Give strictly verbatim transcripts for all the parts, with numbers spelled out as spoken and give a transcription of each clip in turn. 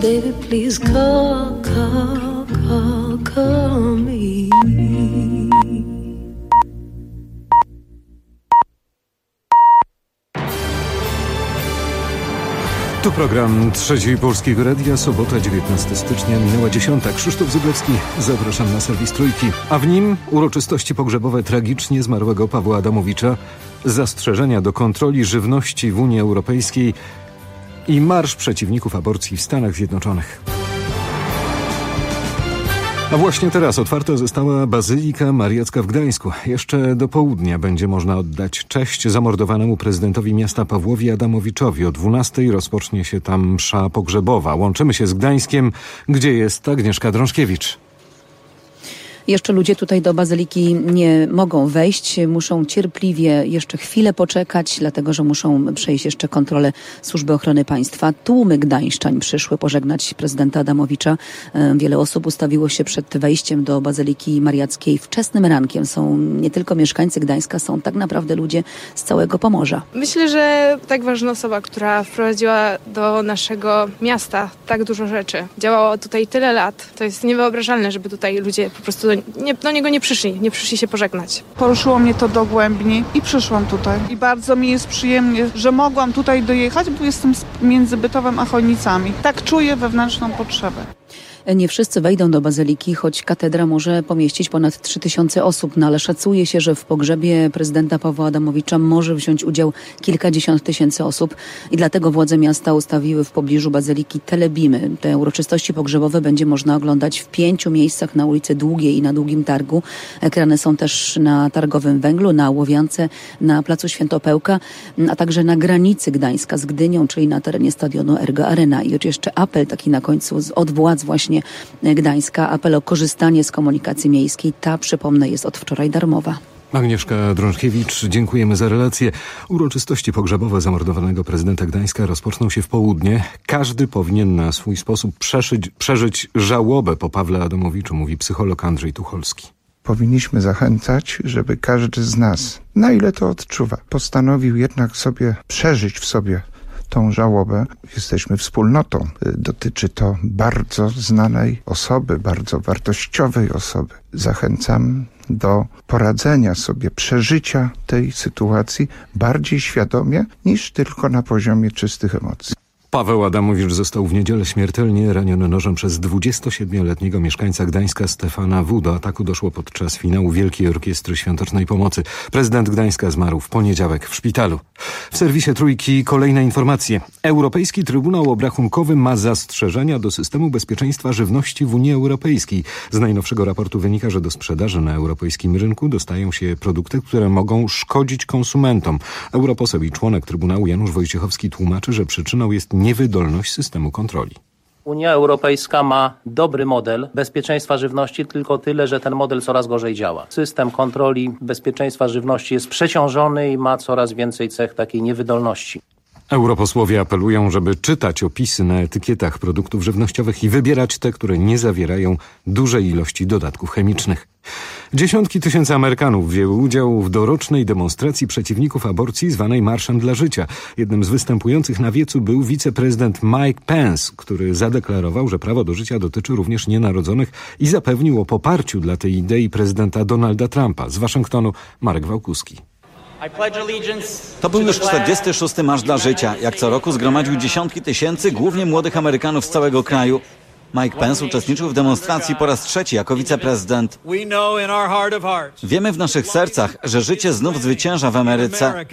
Baby, please call, call, call, call me. Tu program Trzeciej Polskiego Radia, sobota dziewiętnastego stycznia, minęła dziesiąta. Krzysztof Zyblewski, zapraszam na serwis Trójki. A w nim uroczystości pogrzebowe tragicznie zmarłego Pawła Adamowicza, zastrzeżenia do kontroli żywności w Unii Europejskiej i marsz przeciwników aborcji w Stanach Zjednoczonych. A właśnie teraz otwarta została Bazylika Mariacka w Gdańsku. Jeszcze do południa będzie można oddać cześć zamordowanemu prezydentowi miasta Pawłowi Adamowiczowi. O dwunastej rozpocznie się tam msza pogrzebowa. Łączymy się z Gdańskiem, gdzie jest Agnieszka Drążkiewicz. Jeszcze ludzie tutaj do Bazyliki nie mogą wejść, muszą cierpliwie jeszcze chwilę poczekać, dlatego że muszą przejść jeszcze kontrolę Służby Ochrony Państwa. Tłumy gdańszczań przyszły pożegnać prezydenta Adamowicza. Wiele osób ustawiło się przed wejściem do Bazyliki Mariackiej wczesnym rankiem. Są nie tylko mieszkańcy Gdańska, są tak naprawdę ludzie z całego Pomorza. Myślę, że tak ważna osoba, która wprowadziła do naszego miasta tak dużo rzeczy, działała tutaj tyle lat, to jest niewyobrażalne, żeby tutaj ludzie po prostu Nie, do niego nie przyszli, nie przyszli się pożegnać. Poruszyło mnie to dogłębnie i przyszłam tutaj. I bardzo mi jest przyjemnie, że mogłam tutaj dojechać, bo jestem między Bytowem a Chojnicami. Tak czuję wewnętrzną potrzebę. Nie wszyscy wejdą do Bazyliki, choć katedra może pomieścić ponad trzy tysiące osób, no ale szacuje się, że w pogrzebie prezydenta Pawła Adamowicza może wziąć udział kilkadziesiąt tysięcy osób i dlatego władze miasta ustawiły w pobliżu Bazyliki telebimy. Te uroczystości pogrzebowe będzie można oglądać w pięciu miejscach na ulicy Długiej i na Długim Targu. Ekrany są też na Targowym Węglu, na Łowiance, na Placu Świętopełka, a także na granicy Gdańska z Gdynią, czyli na terenie stadionu Ergo Arena. I jeszcze apel taki na końcu od władz właśnie Gdańska, apel o korzystanie z komunikacji miejskiej. Ta, przypomnę, jest od wczoraj darmowa. Agnieszka Drążkiewicz, dziękujemy za relację. Uroczystości pogrzebowe zamordowanego prezydenta Gdańska rozpoczną się w południe. Każdy powinien na swój sposób przeszyć, przeżyć żałobę po Pawle Adamowiczu, mówi psycholog Andrzej Tucholski. Powinniśmy zachęcać, żeby każdy z nas, na ile to odczuwa, postanowił jednak sobie przeżyć w sobie tą żałobę. Jesteśmy wspólnotą. Dotyczy to bardzo znanej osoby, bardzo wartościowej osoby. Zachęcam do poradzenia sobie, przeżycia tej sytuacji bardziej świadomie niż tylko na poziomie czystych emocji. Paweł Adamowicz został w niedzielę śmiertelnie raniony nożem przez dwudziestosiedmioletniego mieszkańca Gdańska Stefana W. Do ataku doszło podczas finału Wielkiej Orkiestry Świątecznej Pomocy. Prezydent Gdańska zmarł w poniedziałek w szpitalu. W serwisie Trójki kolejne informacje. Europejski Trybunał Obrachunkowy ma zastrzeżenia do systemu bezpieczeństwa żywności w Unii Europejskiej. Z najnowszego raportu wynika, że do sprzedaży na europejskim rynku dostają się produkty, które mogą szkodzić konsumentom. Europoseł i członek Trybunału Janusz Wojciechowski tłumaczy, że przyczyną jest niewydolność systemu kontroli. Unia Europejska ma dobry model bezpieczeństwa żywności, tylko tyle, że ten model coraz gorzej działa. System kontroli bezpieczeństwa żywności jest przeciążony i ma coraz więcej cech takiej niewydolności. Europosłowie apelują, żeby czytać opisy na etykietach produktów żywnościowych i wybierać te, które nie zawierają dużej ilości dodatków chemicznych. Dziesiątki tysięcy Amerykanów wzięły udział w dorocznej demonstracji przeciwników aborcji zwanej Marszem dla Życia. Jednym z występujących na wiecu był wiceprezydent Mike Pence, który zadeklarował, że prawo do życia dotyczy również nienarodzonych i zapewnił o poparciu dla tej idei prezydenta Donalda Trumpa. Z Waszyngtonu Marek Wałkuski. To był już czterdziesty szósty Marsz dla Życia. Jak co roku zgromadził dziesiątki tysięcy, głównie młodych Amerykanów z całego kraju. Mike Pence uczestniczył w demonstracji po raz trzeci jako wiceprezydent. Wiemy w naszych sercach, że życie znów zwycięża w Ameryce.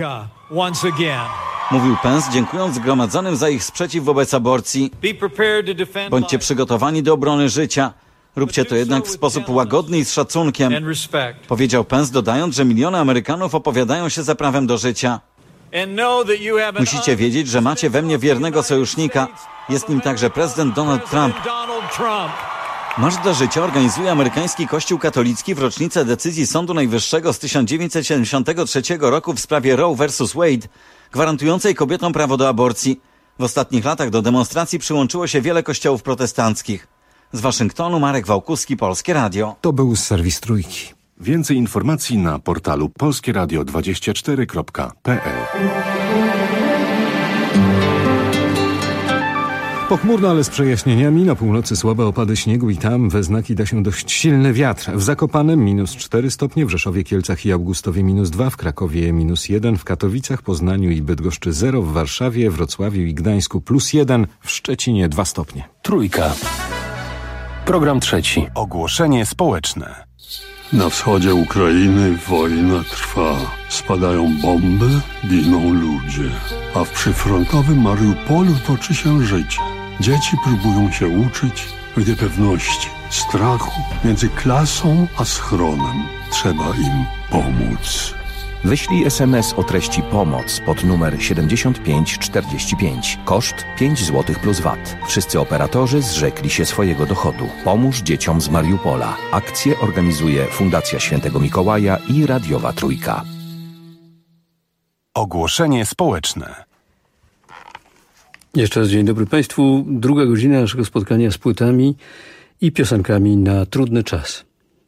Mówił Pence, dziękując zgromadzonym za ich sprzeciw wobec aborcji. Bądźcie przygotowani do obrony życia. Róbcie to jednak w sposób łagodny i z szacunkiem. Powiedział Pence, dodając, że miliony Amerykanów opowiadają się za prawem do życia. Musicie wiedzieć, że macie we mnie wiernego sojusznika. Jest nim także prezydent Donald Trump. Marsz dla Życia organizuje amerykański Kościół katolicki w rocznicę decyzji Sądu Najwyższego z tysiąc dziewięćset siedemdziesiątego trzeciego roku w sprawie Roe versus Wade, gwarantującej kobietom prawo do aborcji. W ostatnich latach do demonstracji przyłączyło się wiele kościołów protestanckich. Z Waszyngtonu Marek Wałkuski, Polskie Radio. To był serwis Trójki. Więcej informacji na portalu polskie radio dwadzieścia cztery kropka p l. Pochmurno, ale z przejaśnieniami. Na północy słabe opady śniegu i tam we znaki da się dość silny wiatr. W Zakopanem minus cztery stopnie, w Rzeszowie, Kielcach i Augustowie minus dwa, w Krakowie minus jeden, w Katowicach, Poznaniu i Bydgoszczy zero, w Warszawie, Wrocławiu i Gdańsku plus jeden, w Szczecinie dwa stopnie. Trójka. Program trzeci. Ogłoszenie społeczne. Na wschodzie Ukrainy wojna trwa. Spadają bomby, giną ludzie. A w przyfrontowym Mariupolu toczy się życie. Dzieci próbują się uczyć w niepewności, strachu między klasą a schronem. Trzeba im pomóc. Wyślij es em es o treści pomoc pod numer siedemdziesiąt pięć czterdzieści pięć. Koszt pięć złotych plus V A T. Wszyscy operatorzy zrzekli się swojego dochodu. Pomóż dzieciom z Mariupola. Akcję organizuje Fundacja Świętego Mikołaja i Radiowa Trójka. Ogłoszenie społeczne. Jeszcze raz dzień dobry Państwu. Druga godzina naszego spotkania z płytami i piosenkami na trudny czas.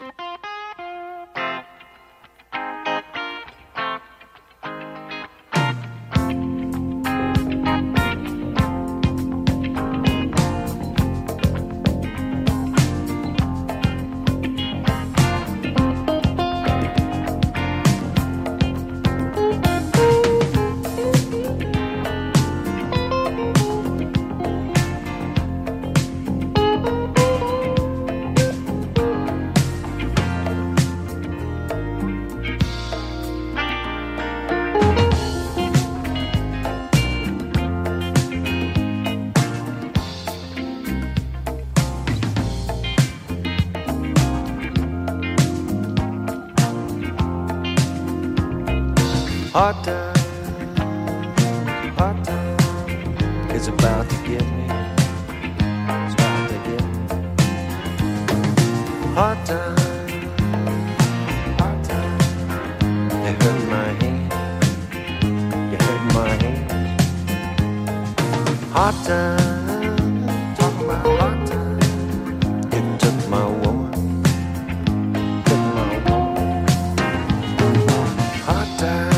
Hard time, hard time, it's about to get me, it's about to get me. Hard time, hard time, you hurt my hand, you hurt my hand. Hard time, talk about hard time, it took my woman, took my woman. Hard time.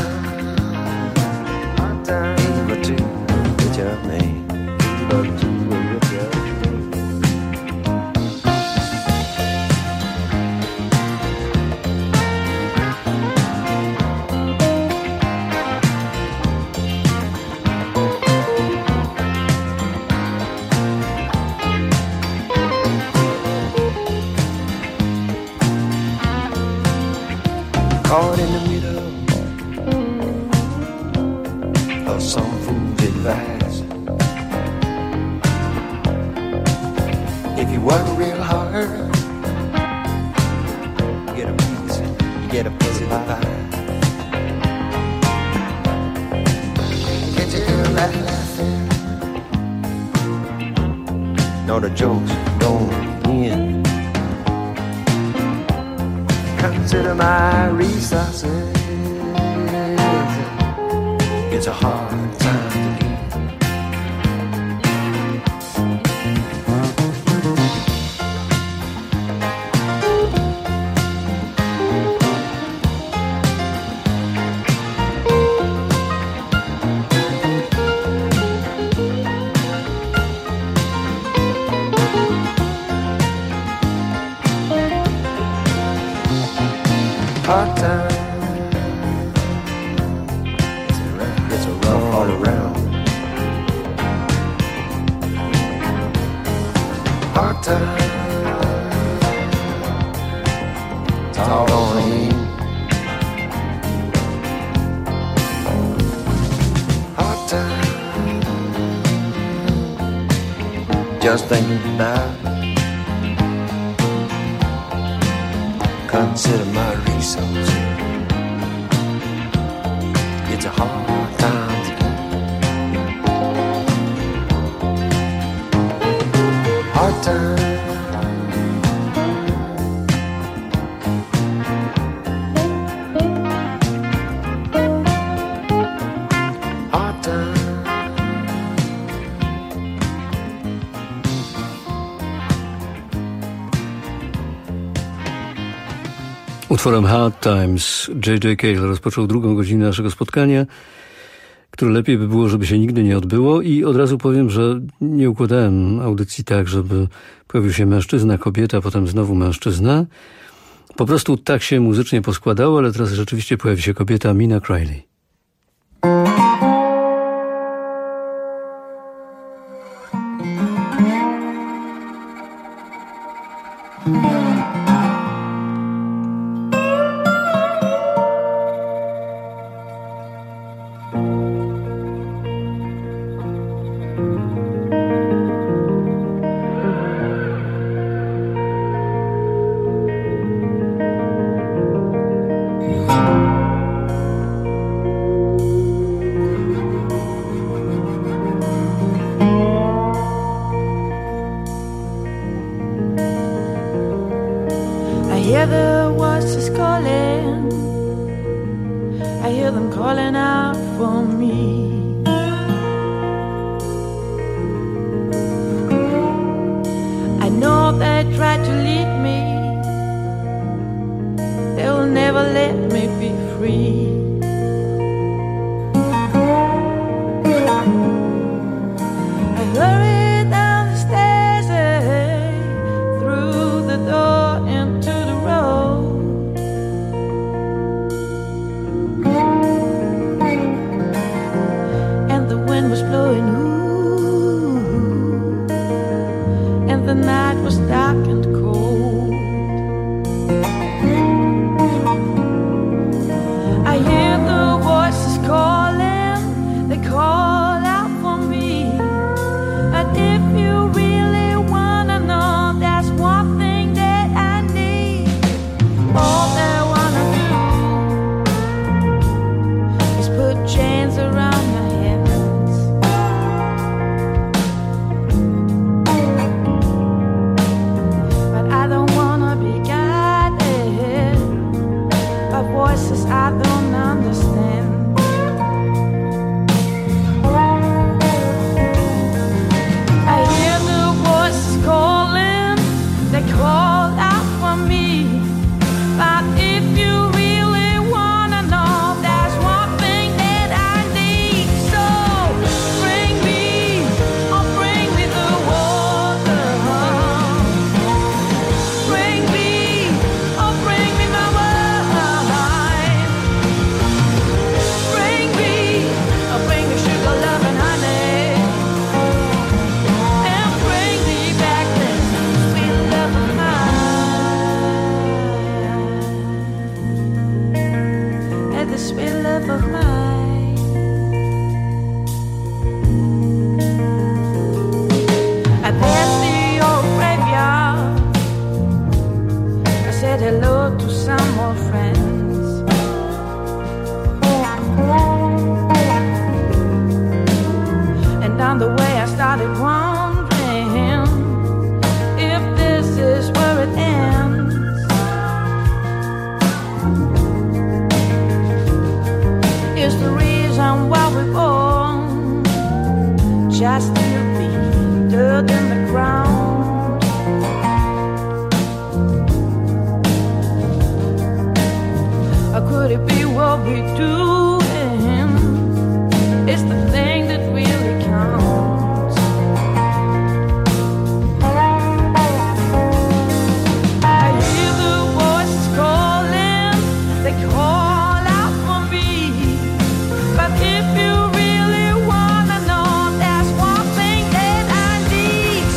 Caught in the middle of some fool's advice. If you work real hard, you get a piece, you get a piece of the pie. Can't you hear that laughing? No, the joke's going in. Consider my resources. It's a hard time to get. Hard time. It's a rough all around. Hard time. It's all on me. Hard time. Just thinking about it. Consider my resources. It's a hard time to get. Hard time. Hard time. Utworem Hard Times J J. Cale rozpoczął drugą godzinę naszego spotkania, które lepiej by było, żeby się nigdy nie odbyło i od razu powiem, że nie układałem audycji tak, żeby pojawił się mężczyzna, kobieta, potem znowu mężczyzna. Po prostu tak się muzycznie poskładało, ale teraz rzeczywiście pojawi się kobieta Mina Criley. If you really wanna know, that's one thing that I need.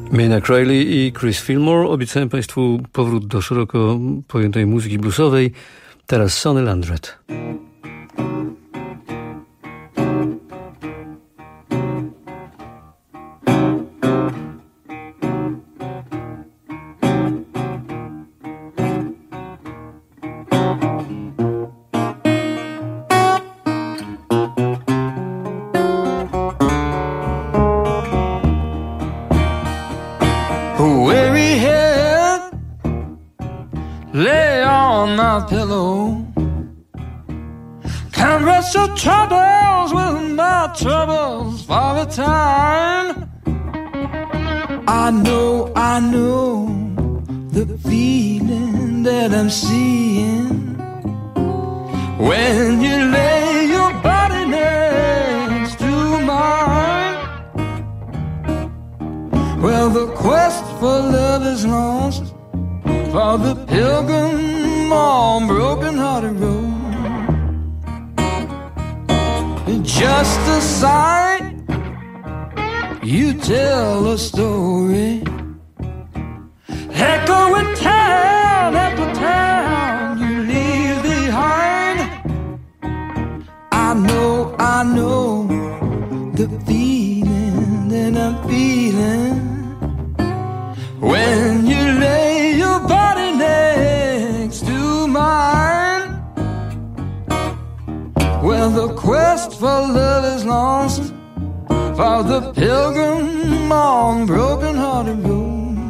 Maynard Riley i Chris Fillmore. Obiecałem Państwu powrót do szeroko pojętej muzyki bluesowej. Teraz Sonny Landreth. Pillow, can't rest your troubles with my troubles for a time. I know, I know the feeling that I'm seeing when you lay your body next to mine. Well, the quest for love is lost for the pilgrim on broken-hearted road. Just a sight, you tell a story, echoing town after town you leave behind. I know, I know the feeling that I'm feeling when you lay your body next to mine. Well, the quest for love is lost for the pilgrim on broken-hearted road.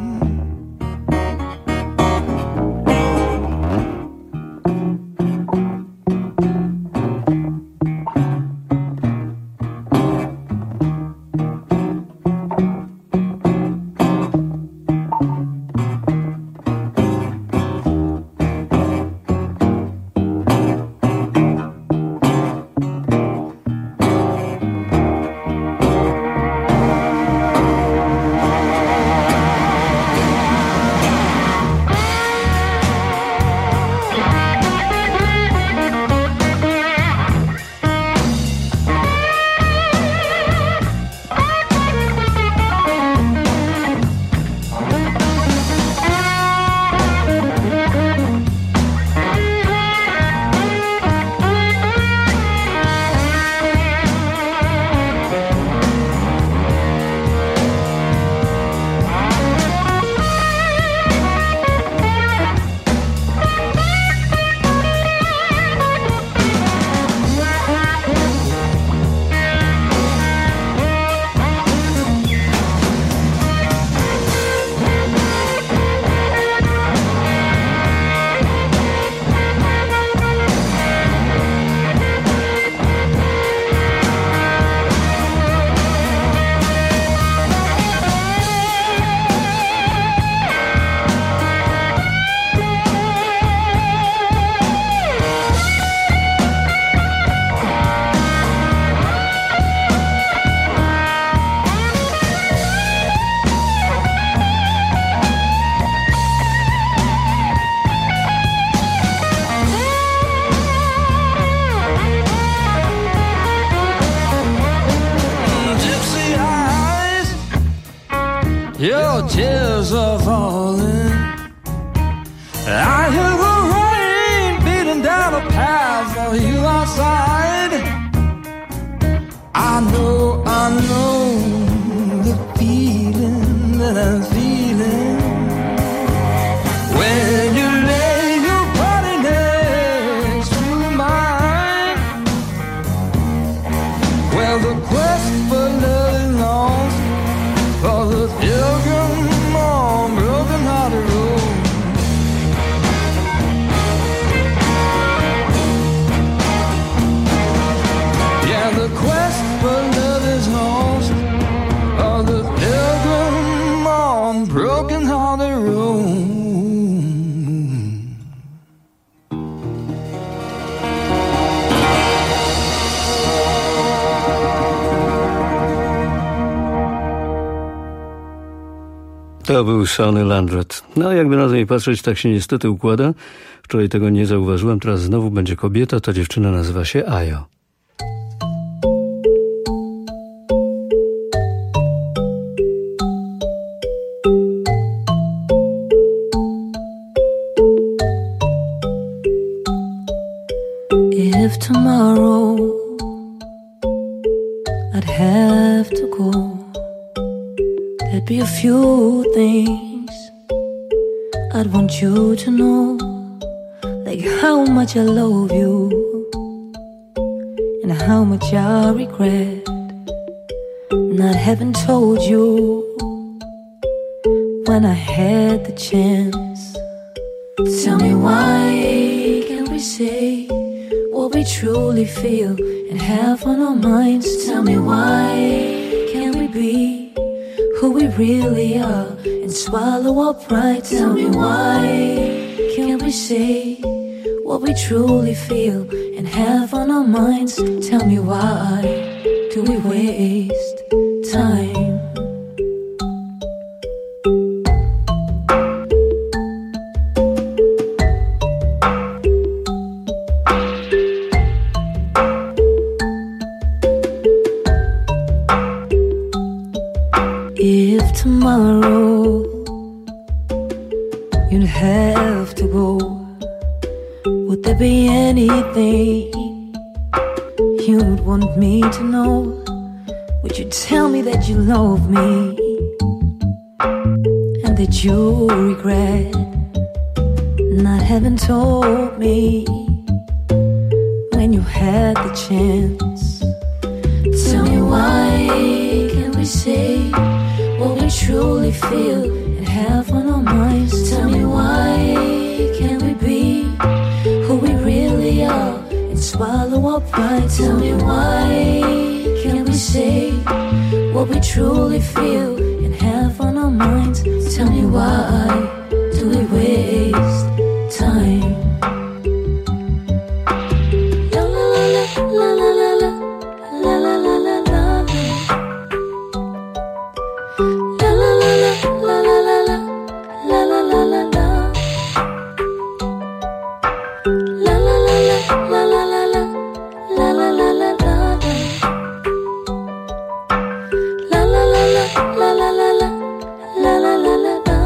Your tears are falling. I hear the rain beating down a path for you outside. I know, I know the feeling that I'm feeling when you lay your body next to mine. Well, the quest for love is lost for the pilgrim on broken-hearted road. Yeah, the quest for love is lost for the pilgrim on broken-hearted road. To był Sonny Landreth. No, jakby na to nie patrzeć, tak się niestety układa. Wczoraj tego nie zauważyłem, teraz znowu będzie kobieta. Ta dziewczyna nazywa się Ayo. tomorrow I'd have to go, there'd be a few things I'd want you to know, like how much I love you and how much I regret not having told you when I had the chance. Tell me, why can't we say what we truly feel and have on our minds? Tell me, why can't we be who we really are and swallow our pride? Tell me, why can't we say what we truly feel and have on our minds? Tell me, why do we waste time? If tomorrow you'd have to go, would there be anything you'd want me to know? Would you tell me that you love me and that you regret not having told me when you had the chance? Tell me, why can't we say what we truly feel and have on our minds? Tell me, why can't we be who we really are and swallow our pride? Tell me, why can't we say what we truly feel and have on our minds? Tell me, why do we waste time? La la la la la la la la la la la la. La la la la la la la la la la la la. La la la la la la la la la la la la la. La la la la la la la la la la la la la.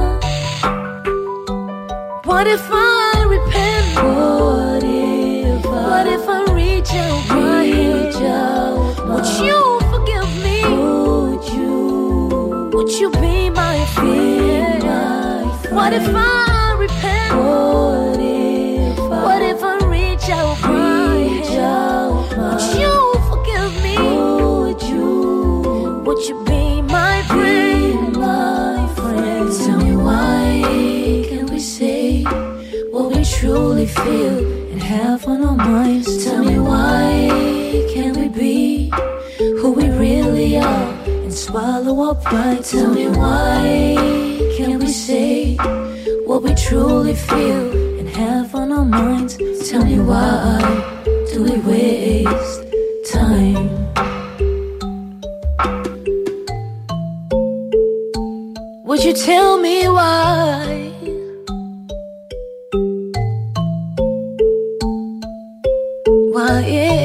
What if I repent? What if I, what if I reach out, reach out? Would you forgive me? Would you, would you be my friend? What if I repent? What if I, what if I reach out, reach out? Would you forgive me? Would you, would you be my friend? My friend. Tell me, why can't we say what we truly feel and have on our minds? Tell me, why can't we be who we really are and swallow our pride? Tell me, why can't we say what we truly feel and have on our minds? Tell me, why do we waste time? Would you tell me why? Why?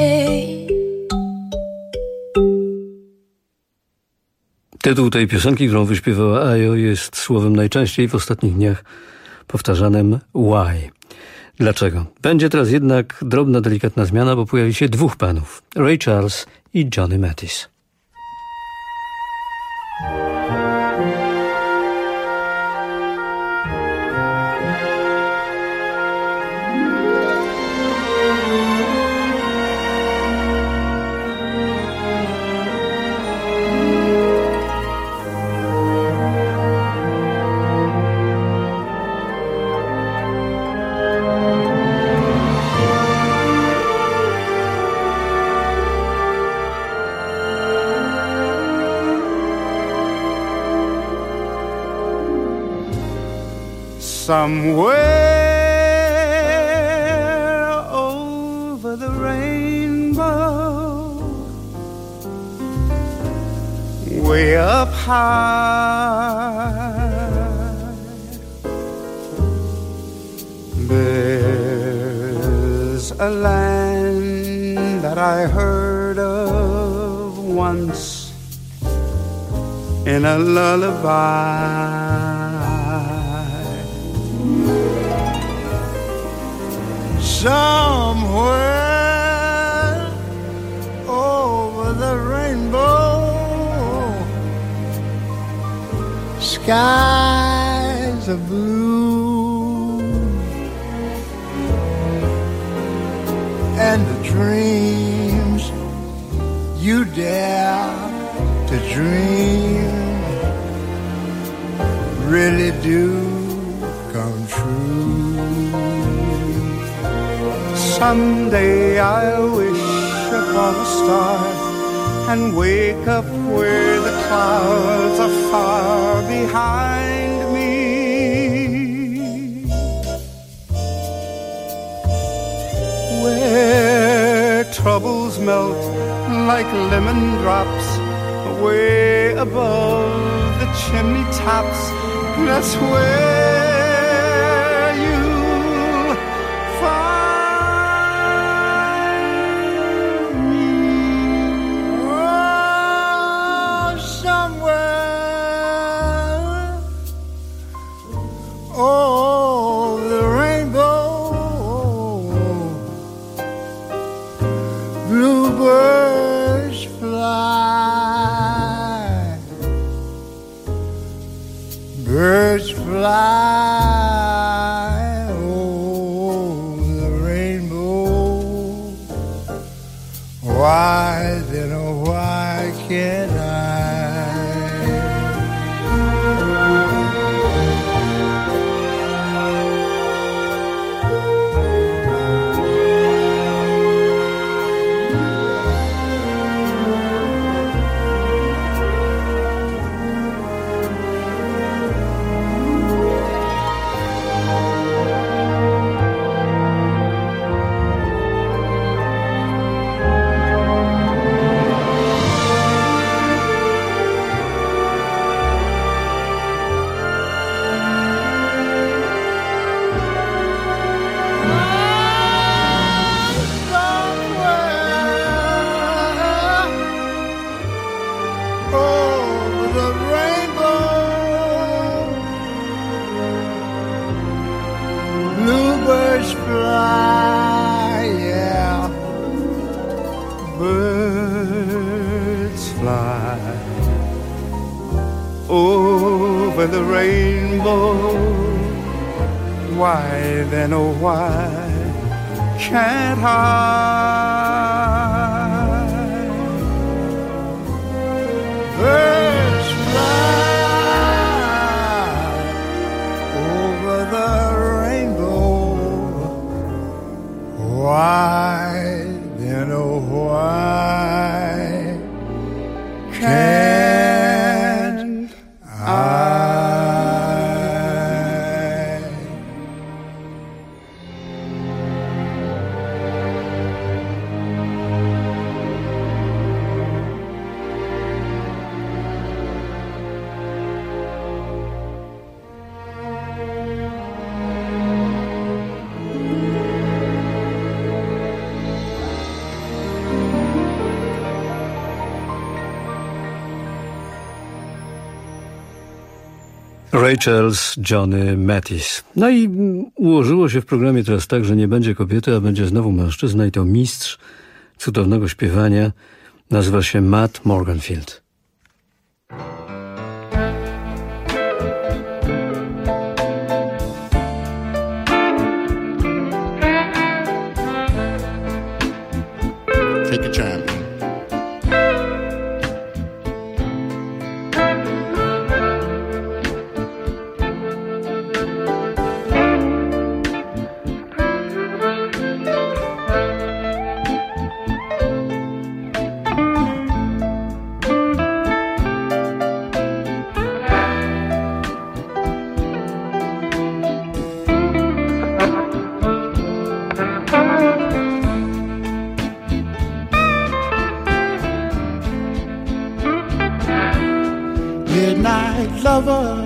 Tytuł tej piosenki, którą wyśpiewała Ajo, jest słowem najczęściej w ostatnich dniach powtarzanym why. Dlaczego? Będzie teraz jednak drobna, delikatna zmiana, bo pojawi się dwóch panów. Ray Charles i Johnny Mathis. Somewhere over the rainbow, way up high, there's a land that I heard of once in a lullaby. Somewhere skies are blue, and the dreams you dare to dream really do come true. Someday I'll wish upon a star and wake up where the clouds are far behind me, where troubles melt like lemon drops way above the chimney tops. That's where you'll find me. Oh, somewhere oh, the rainbow, bluebirds fly, birds fly over the rainbow. Why then, oh, why can't I? Bluebirds fly, yeah, birds fly over the rainbow. Why then, oh, why can't I? Birds fly over the why then, oh, why can't I? Ray Charles, Johnny Mathis. No i ułożyło się w programie teraz tak, że nie będzie kobiety, a będzie znowu mężczyzna i to mistrz cudownego śpiewania. Nazywa się Matt Morganfield. Take your time. Midnight lover,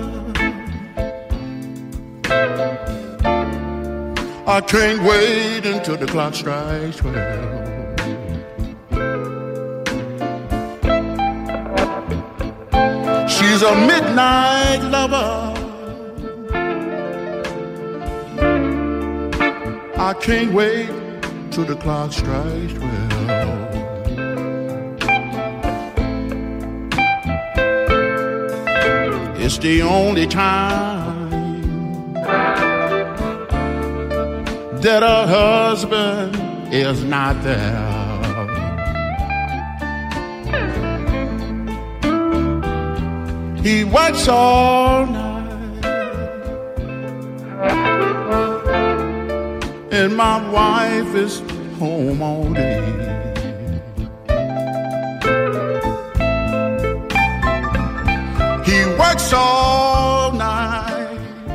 I can't wait until the clock strikes twelve. She's a midnight lover, I can't wait till the clock strikes twelve. It's the only time that a husband is not there. He works all night, and my wife is home all day. He works all night,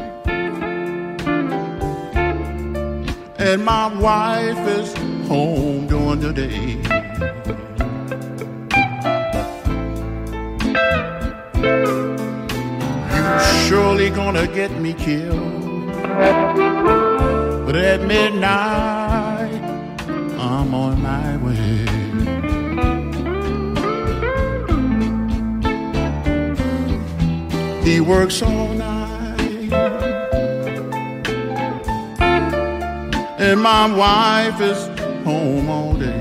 and my wife is home during the day. Surely gonna get me killed, but at midnight I'm on my way. He works all night, and my wife is home all day.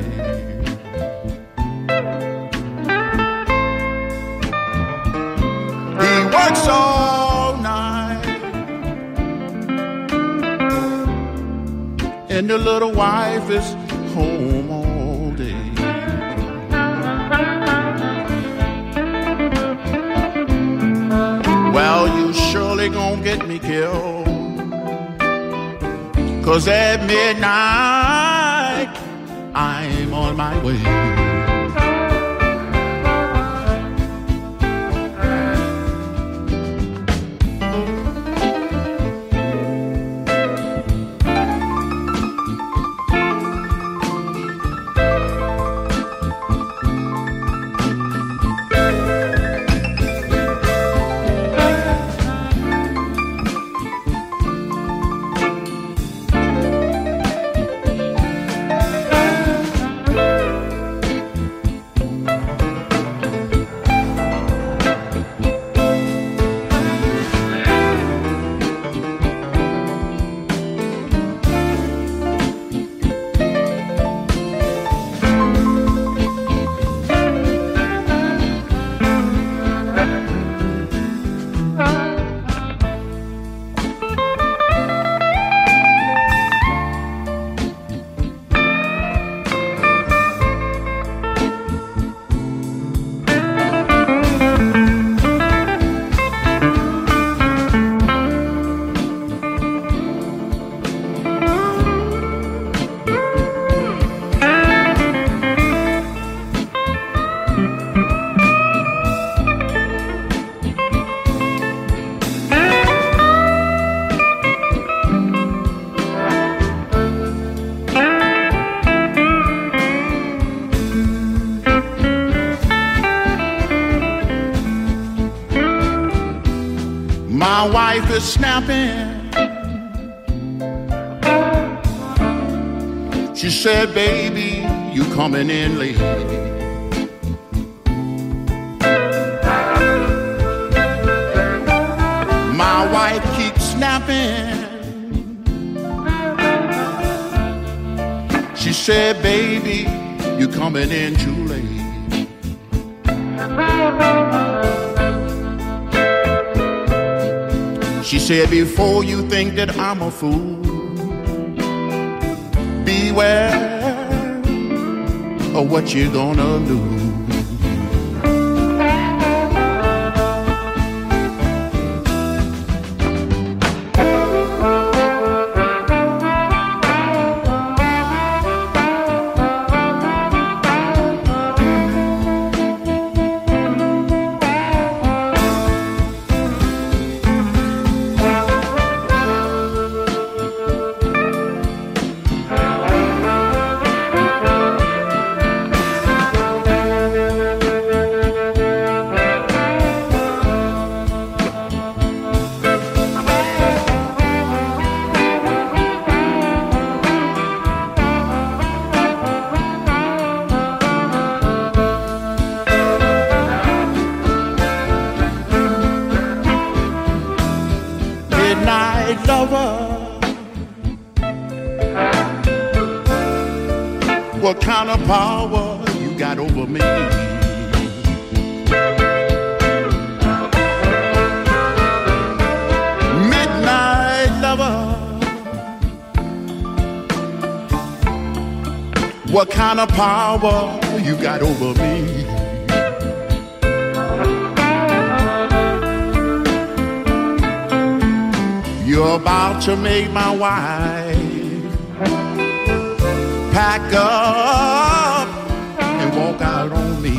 He works all night, and the little wife is home all day. Well, you surely gonna get me killed, 'cause at midnight I'm on my way. My wife is snapping. She said, baby, you coming in late. My wife keeps snapping. She said, baby, you coming in too late. She said, before you think that I'm a fool, beware of what you're gonna do. What kind of power you got over me? what kind of power you got over me. You're about to make my wife pack up and walk out on me.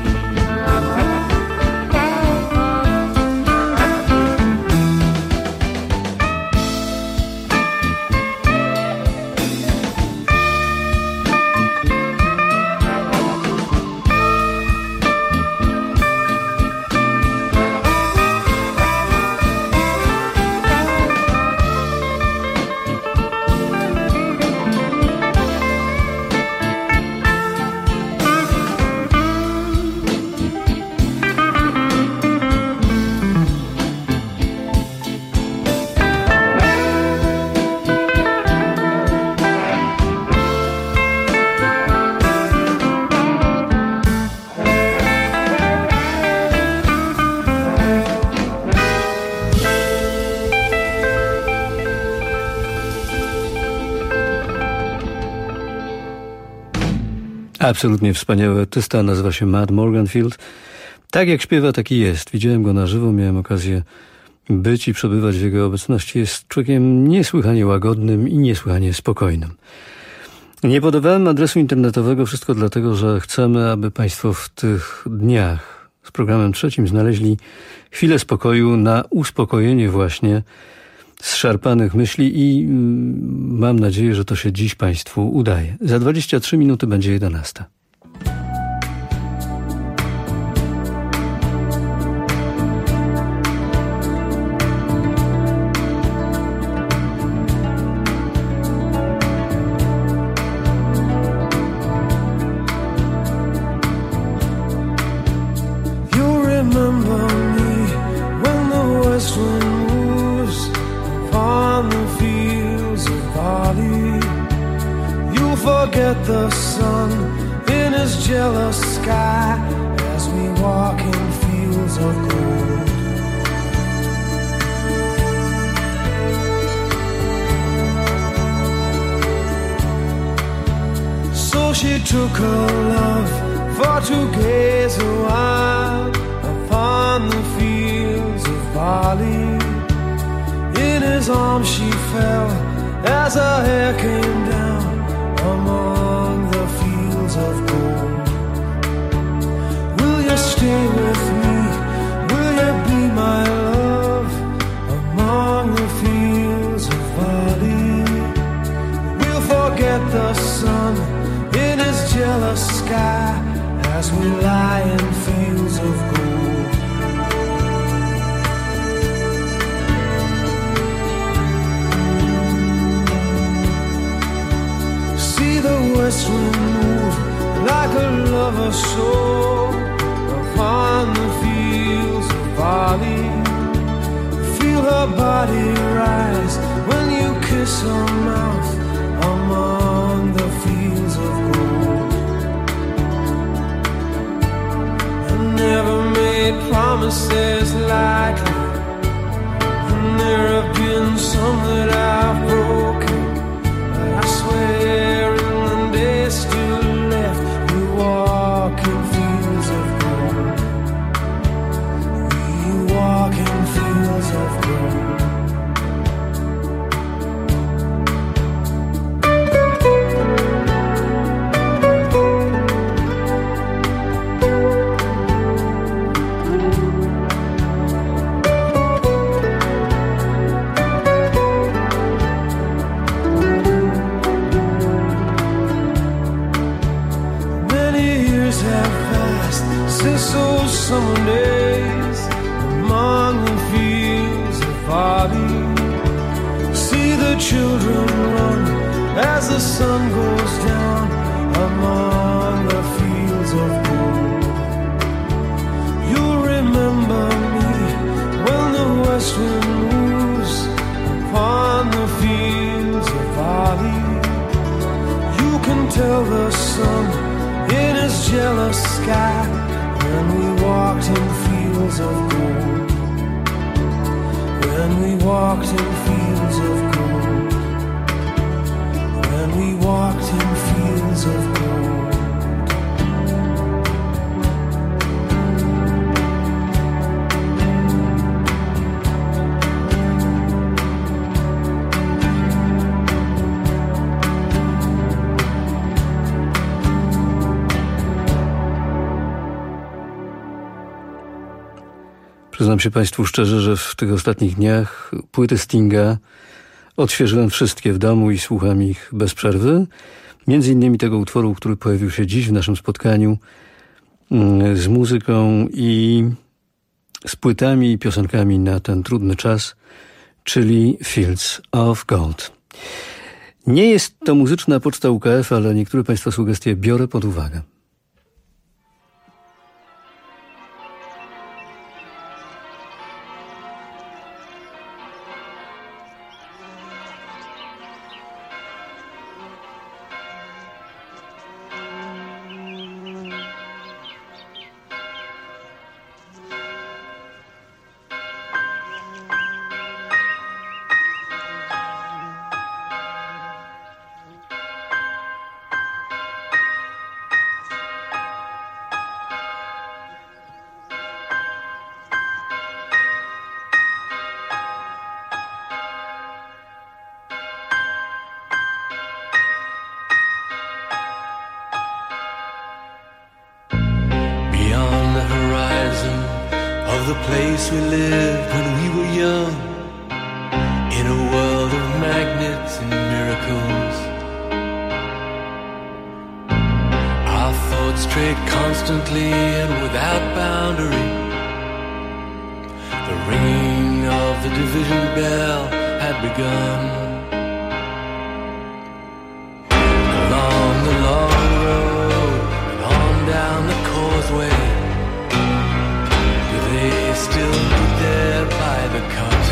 Absolutnie wspaniały artysta, nazywa się Matt Morganfield. Tak jak śpiewa, taki jest. Widziałem go na żywo, miałem okazję być i przebywać w jego obecności. Jest człowiekiem niesłychanie łagodnym i niesłychanie spokojnym. Nie podawałem adresu internetowego, wszystko dlatego, że chcemy, aby Państwo w tych dniach z programem trzecim znaleźli chwilę spokoju na uspokojenie właśnie zszarpanych myśli i mam nadzieję, że to się dziś Państwu udaje. Za dwadzieścia trzy minuty będzie jedenasta. The sun in his jealous sky as we walk in fields of gold. So she took her love for to gaze a while upon the fields of barley. In his arms she fell as her hair came down among the fields of gold. Will you stay with me? Will you be my love among the fields of barley? We'll forget the sun in his jealous sky as we lie in fields of gold. The west wind move like a lover's soul upon the fields of barley. Feel her body rise when you kiss her mouth among the fields of gold. I never made promises lightly, and there have been some that I've broken, but I swear still left, we walk in fields of gold. We walk in fields of gold. Since those summer days among the fields of barley, see the children run as the sun goes down among the fields of gold. You'll remember me when the west wind moves upon the fields of barley. You can tell the sun in his jealous sky when we walked in fields of gold. When we walked in fields of gold. When we walked in fields fields of gold. Przyznam się Państwu szczerze, że w tych ostatnich dniach płyty Stinga odświeżyłem wszystkie w domu i słucham ich bez przerwy. Między innymi tego utworu, który pojawił się dziś w naszym spotkaniu, z muzyką i z płytami i piosenkami na ten trudny czas, czyli Fields of Gold. Nie jest to muzyczna poczta U K F, ale niektóre Państwa sugestie biorę pod uwagę. The place we lived when we were young, in a world of magnets and miracles. Our thoughts strayed constantly and without boundary. The ringing of the division bell had begun. Along the long road and on down the causeway, they still be there by the cut.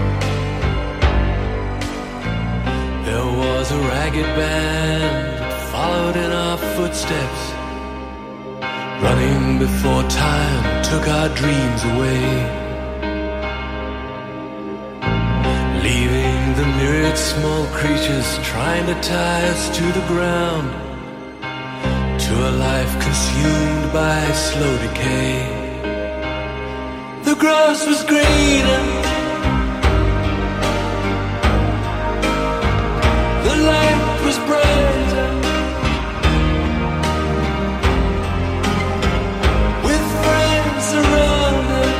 There was a ragged band that followed in our footsteps, running before time took our dreams away, leaving the myriad small creatures trying to tie us to the ground, to a life consumed by slow decay. The grass was greener, the light was brighter, with friends around it.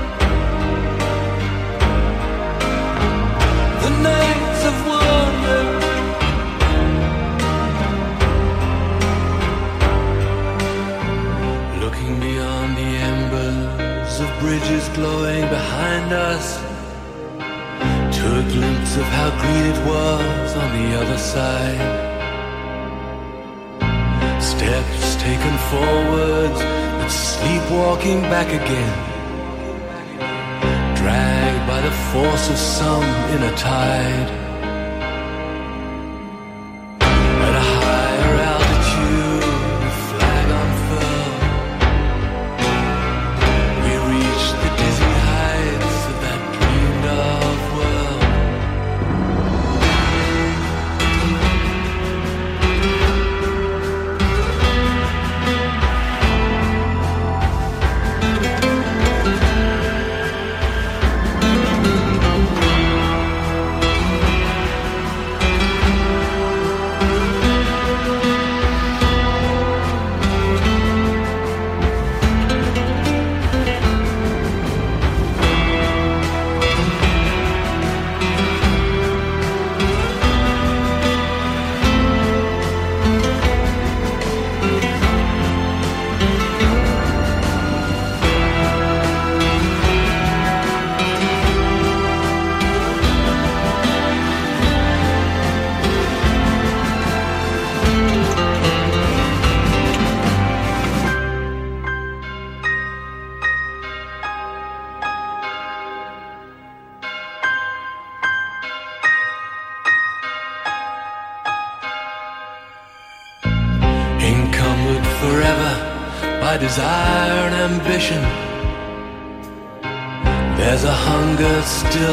The nights of wonder, looking beyond the embers of bridges glowing behind us, to a glimpse of how green it was on the other side. Steps taken forwards, but sleepwalking back again, dragged by the force of some inner tide. At a higher altitude, the flag unfurled, we reached the dizzy heights of that dreamed of world. Encumbered forever by desire and ambition, there's a hunger still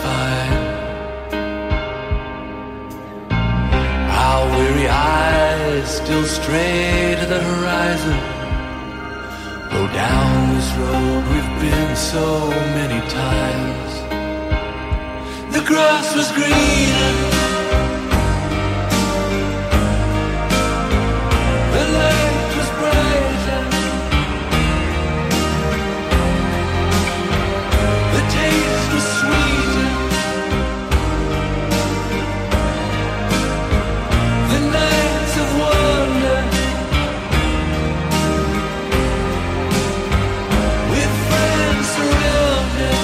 unsatisfied. Our weary eyes eyes still stray to the horizon. Go down this road we've been so many times. The grass was greener, the light was brighter, the taste was sweeter, the nights of wonder with friends surrounded.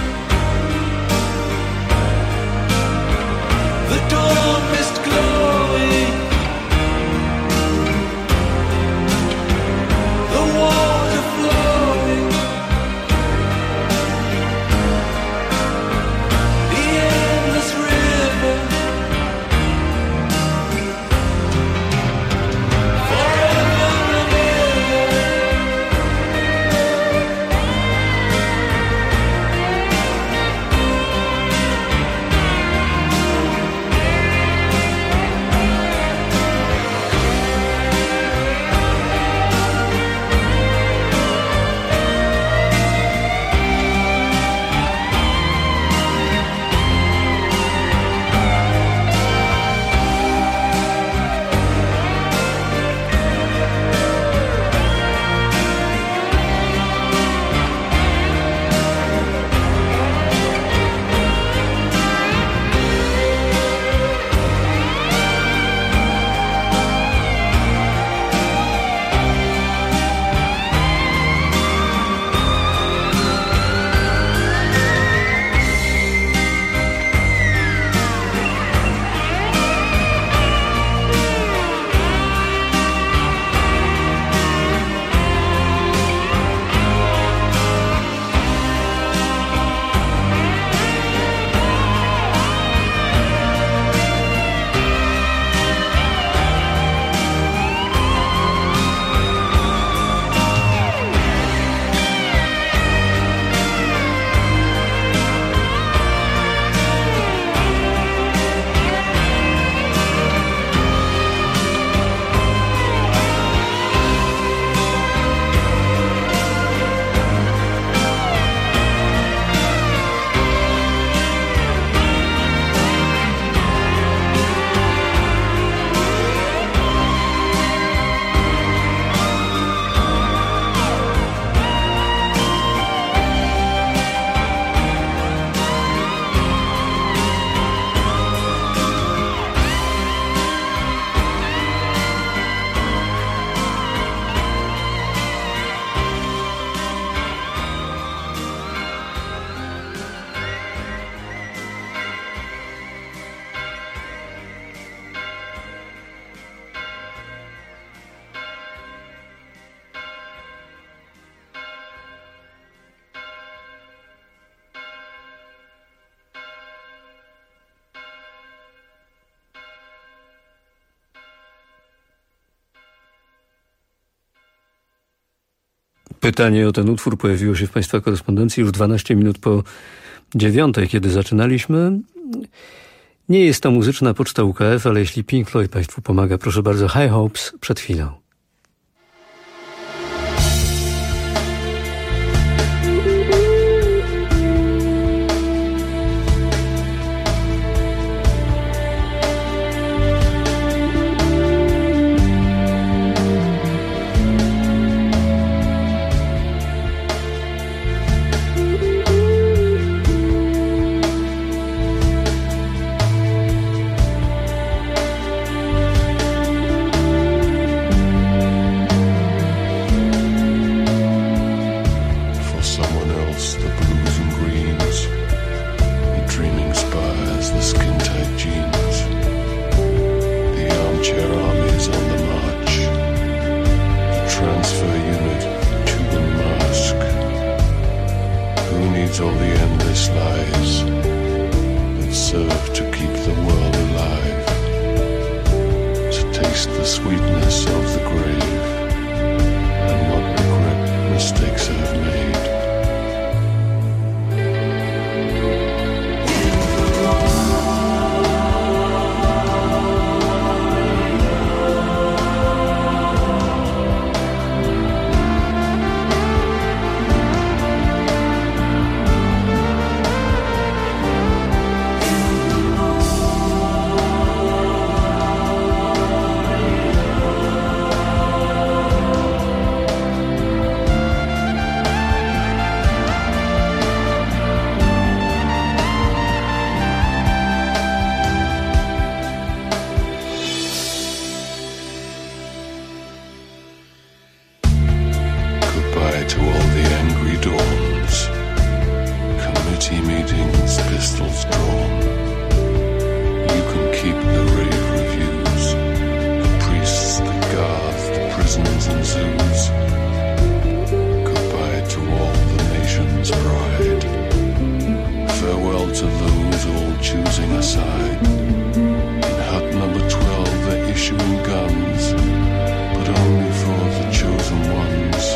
The dawn mist glowing, the water flowing, the endless river, forever and ever. Pytanie o ten utwór pojawiło się w Państwa korespondencji już dwanaście minut po dziewiątej, kiedy zaczynaliśmy. Nie jest to muzyczna poczta U K F, ale jeśli Pink Floyd Państwu pomaga, proszę bardzo, High Hopes przed chwilą. Oh, meetings, pistols drawn. You can keep the rave reviews, the priests, the guards, the prisons and zoos. Goodbye to all the nation's pride. Farewell to those all choosing a side. In hut number twelve they're issuing guns, but only for the chosen ones.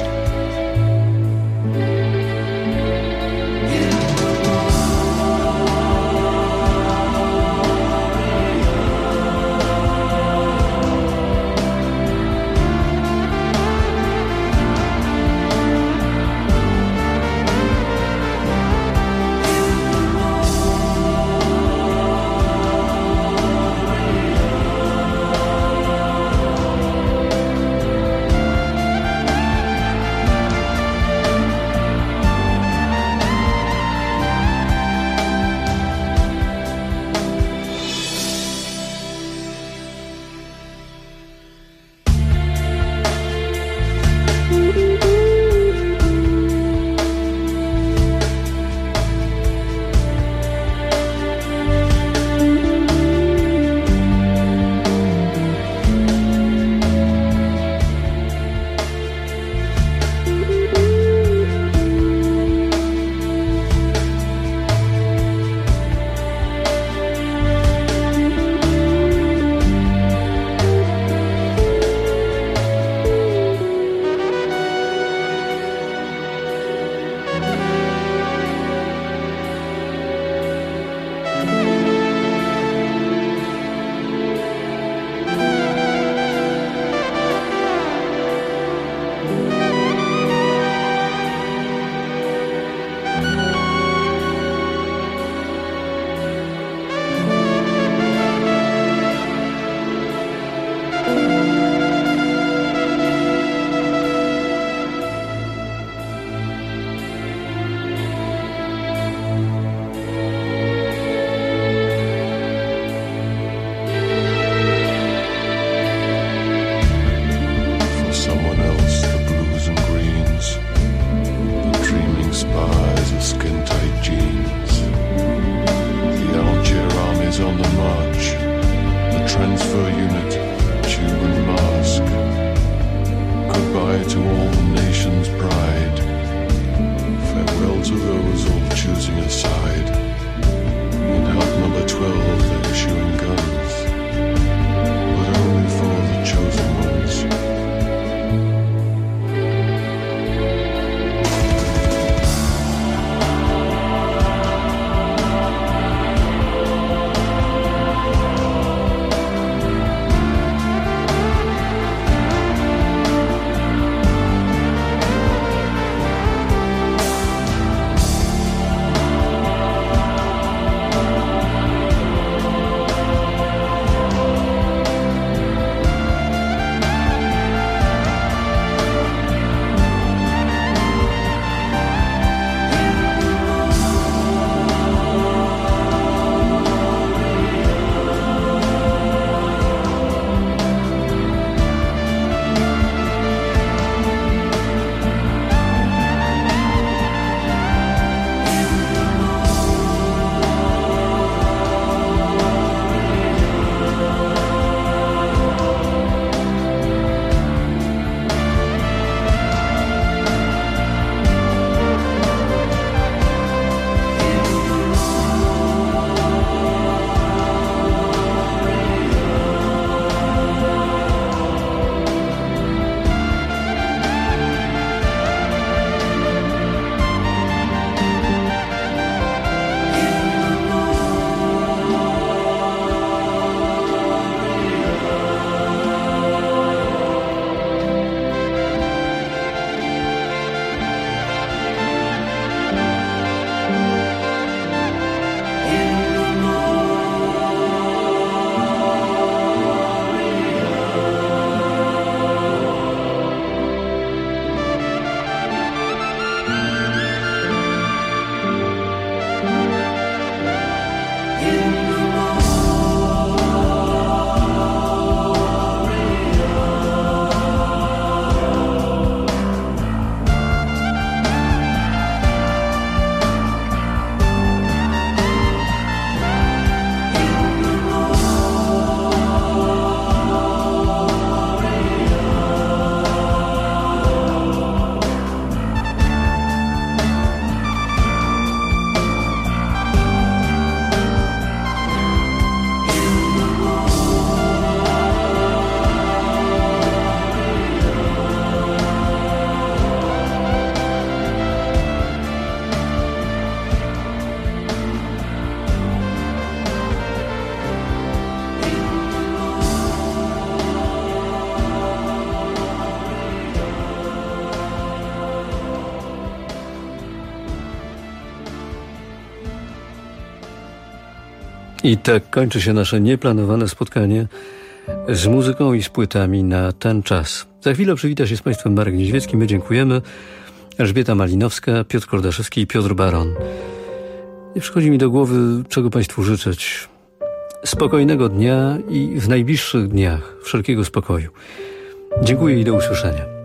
I tak kończy się nasze nieplanowane spotkanie z muzyką i z płytami na ten czas. Za chwilę przywita się z Państwem Marek Niedźwiecki. My dziękujemy. Elżbieta Malinowska, Piotr Kordaszewski i Piotr Baron. Nie przychodzi mi do głowy, czego Państwu życzyć. Spokojnego dnia i w najbliższych dniach wszelkiego spokoju. Dziękuję i do usłyszenia.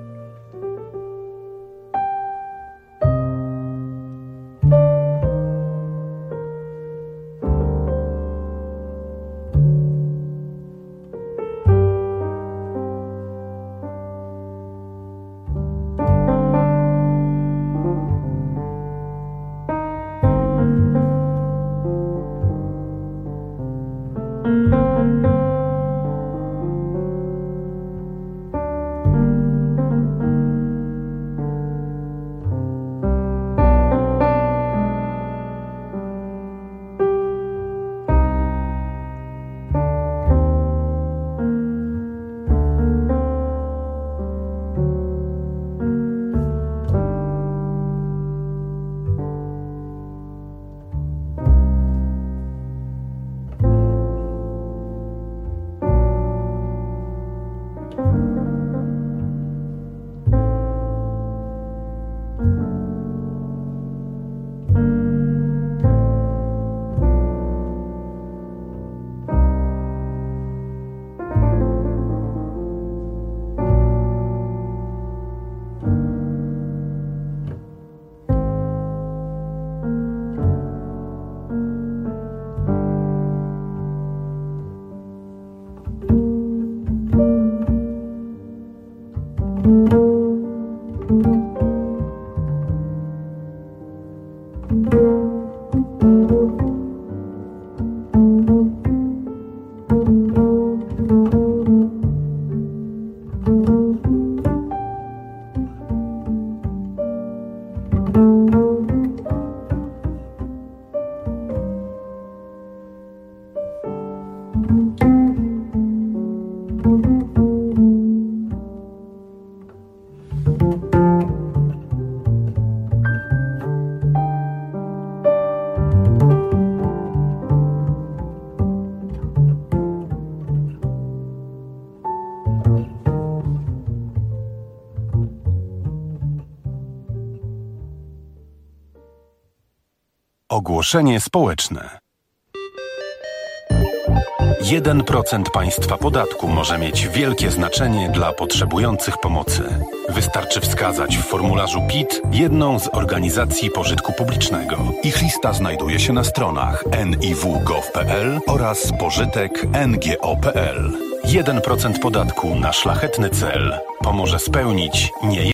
Ogłoszenie społeczne. jeden procent państwa podatku może mieć wielkie znaczenie dla potrzebujących pomocy. Wystarczy wskazać w formularzu P I T jedną z organizacji pożytku publicznego. Ich lista znajduje się na stronach en i w kropka gov kropka pe el oraz pożytek kropka en ge o kropka pe el. jeden procent podatku na szlachetny cel pomoże spełnić nie